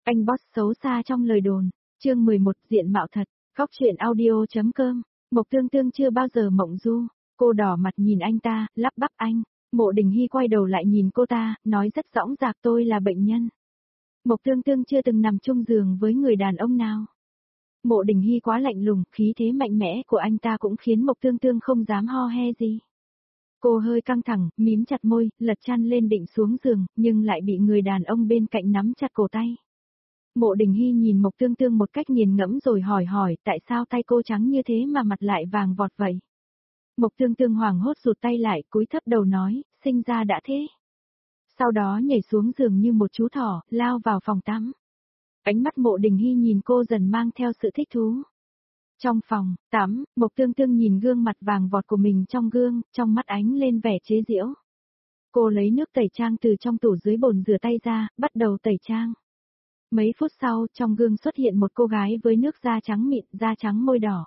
Anh boss xấu xa trong lời đồn. Chương 11 diện mạo thật. Góc truyện audio.com. Mộc Tương Tương chưa bao giờ mộng du. Cô đỏ mặt nhìn anh ta, lắp bắp anh. Mộ Đình Hy quay đầu lại nhìn cô ta, nói rất dõng dạc tôi là bệnh nhân. Mộc Tương Tương chưa từng nằm chung giường với người đàn ông nào. Mộ Đình Hy quá lạnh lùng, khí thế mạnh mẽ của anh ta cũng khiến Mộc Tương Tương không dám ho he gì. Cô hơi căng thẳng, mím chặt môi, lật chăn lên định xuống giường, nhưng lại bị người đàn ông bên cạnh nắm chặt cổ tay. Mộ Đình Hy nhìn Mộc Tương Tương một cách nghiền ngẫm rồi hỏi tại sao tay cô trắng như thế mà mặt lại vàng vọt vậy. Mộc Tương Tương hoảng hốt rụt tay lại, cúi thấp đầu nói, sinh ra đã thế. Sau đó nhảy xuống giường như một chú thỏ, lao vào phòng tắm. Ánh mắt Mộ Đình Hy nhìn cô dần mang theo sự thích thú. Trong phòng tắm, Mộc Tương Tương nhìn gương mặt vàng vọt của mình trong gương, trong mắt ánh lên vẻ chế giễu. Cô lấy nước tẩy trang từ trong tủ dưới bồn rửa tay ra, bắt đầu tẩy trang. Mấy phút sau, trong gương xuất hiện một cô gái với nước da trắng mịn, da trắng môi đỏ.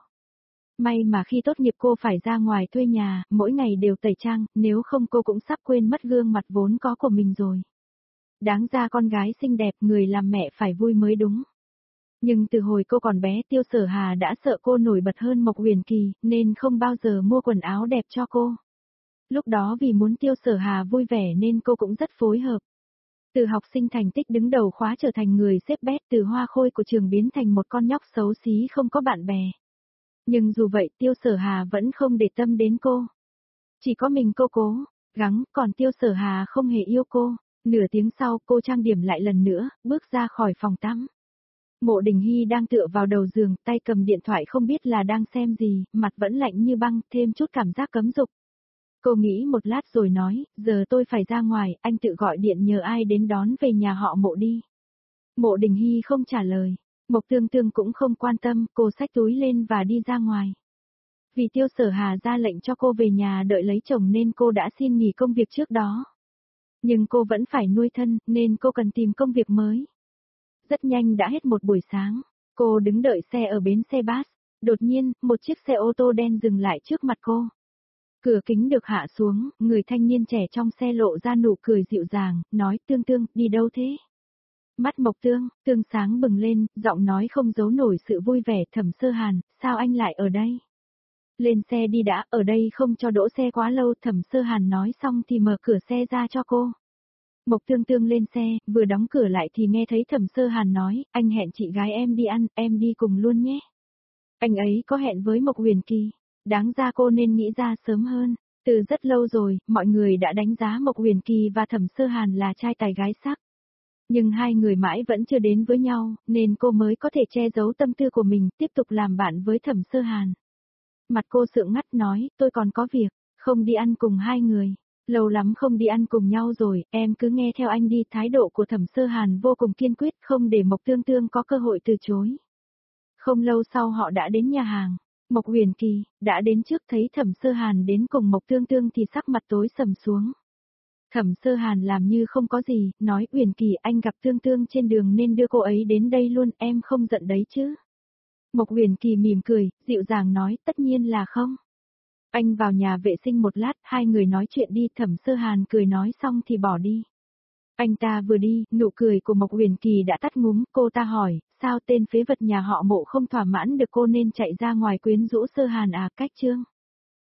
May mà khi tốt nghiệp cô phải ra ngoài thuê nhà, mỗi ngày đều tẩy trang, nếu không cô cũng sắp quên mất gương mặt vốn có của mình rồi. Đáng ra con gái xinh đẹp, người làm mẹ phải vui mới đúng. Nhưng từ hồi cô còn bé Tiêu Sở Hà đã sợ cô nổi bật hơn Mộc Huyền Kỳ, nên không bao giờ mua quần áo đẹp cho cô. Lúc đó vì muốn Tiêu Sở Hà vui vẻ nên cô cũng rất phối hợp. Từ học sinh thành tích đứng đầu khóa trở thành người xếp bét, từ hoa khôi của trường biến thành một con nhóc xấu xí không có bạn bè. Nhưng dù vậy Tiêu Sở Hà vẫn không để tâm đến cô. Chỉ có mình cô cố gắng, còn Tiêu Sở Hà không hề yêu cô. Nửa tiếng sau cô trang điểm lại lần nữa, bước ra khỏi phòng tắm. Mộ Đình Hy đang tựa vào đầu giường, tay cầm điện thoại không biết là đang xem gì, mặt vẫn lạnh như băng, thêm chút cảm giác cấm dục. Cô nghĩ một lát rồi nói, giờ tôi phải ra ngoài, anh tự gọi điện nhờ ai đến đón về nhà họ Mộ đi. Mộ Đình Hy không trả lời, Mộc Tương Tương cũng không quan tâm, cô xách túi lên và đi ra ngoài. Vì Tiêu Sở Hà ra lệnh cho cô về nhà đợi lấy chồng nên cô đã xin nghỉ công việc trước đó. Nhưng cô vẫn phải nuôi thân, nên cô cần tìm công việc mới. Rất nhanh đã hết một buổi sáng, cô đứng đợi xe ở bến xe bus. Đột nhiên, một chiếc xe ô tô đen dừng lại trước mặt cô. Cửa kính được hạ xuống, người thanh niên trẻ trong xe lộ ra nụ cười dịu dàng, nói Tương Tương, đi đâu thế? Mắt Mộc Tương sáng bừng lên, giọng nói không giấu nổi sự vui vẻ. Thẩm Sơ Hàn, sao anh lại ở đây? Lên xe đi đã, ở đây không cho đỗ xe quá lâu. Thẩm Sơ Hàn nói xong thì mở cửa xe ra cho cô. Mộc Tương Tương lên xe, vừa đóng cửa lại thì nghe thấy Thẩm Sơ Hàn nói, anh hẹn chị gái em đi ăn, em đi cùng luôn nhé. Anh ấy có hẹn với Mộc Huyền Kỳ, đáng ra cô nên nghĩ ra sớm hơn. Từ rất lâu rồi, mọi người đã đánh giá Mộc Huyền Kỳ và Thẩm Sơ Hàn là trai tài gái sắc. Nhưng hai người mãi vẫn chưa đến với nhau, nên cô mới có thể che giấu tâm tư của mình, tiếp tục làm bạn với Thẩm Sơ Hàn. Mặt cô sượng ngắt nói, tôi còn có việc, không đi ăn cùng hai người. Lâu lắm không đi ăn cùng nhau rồi, em cứ nghe theo anh đi. Thái độ của Thẩm Sơ Hàn vô cùng kiên quyết, không để Mộc Tương Tương có cơ hội từ chối. Không lâu sau họ đã đến nhà hàng. Mộc Huyền Kỳ đã đến trước, thấy Thẩm Sơ Hàn đến cùng Mộc Tương Tương thì sắc mặt tối sầm xuống. Thẩm Sơ Hàn làm như không có gì, nói Huyền Kỳ anh gặp Tương Tương trên đường nên đưa cô ấy đến đây luôn, em không giận đấy chứ? Mộc Huyền Kỳ mỉm cười, dịu dàng nói, tất nhiên là không. Anh vào nhà vệ sinh một lát, hai người nói chuyện đi. Thẩm Sơ Hàn cười nói xong thì bỏ đi. Anh ta vừa đi, nụ cười của Mộc Huyền Kỳ đã tắt ngúm. Cô ta hỏi, sao tên phế vật nhà họ Mộ không thỏa mãn được cô nên chạy ra ngoài quyến rũ Sơ Hàn à? Cách chương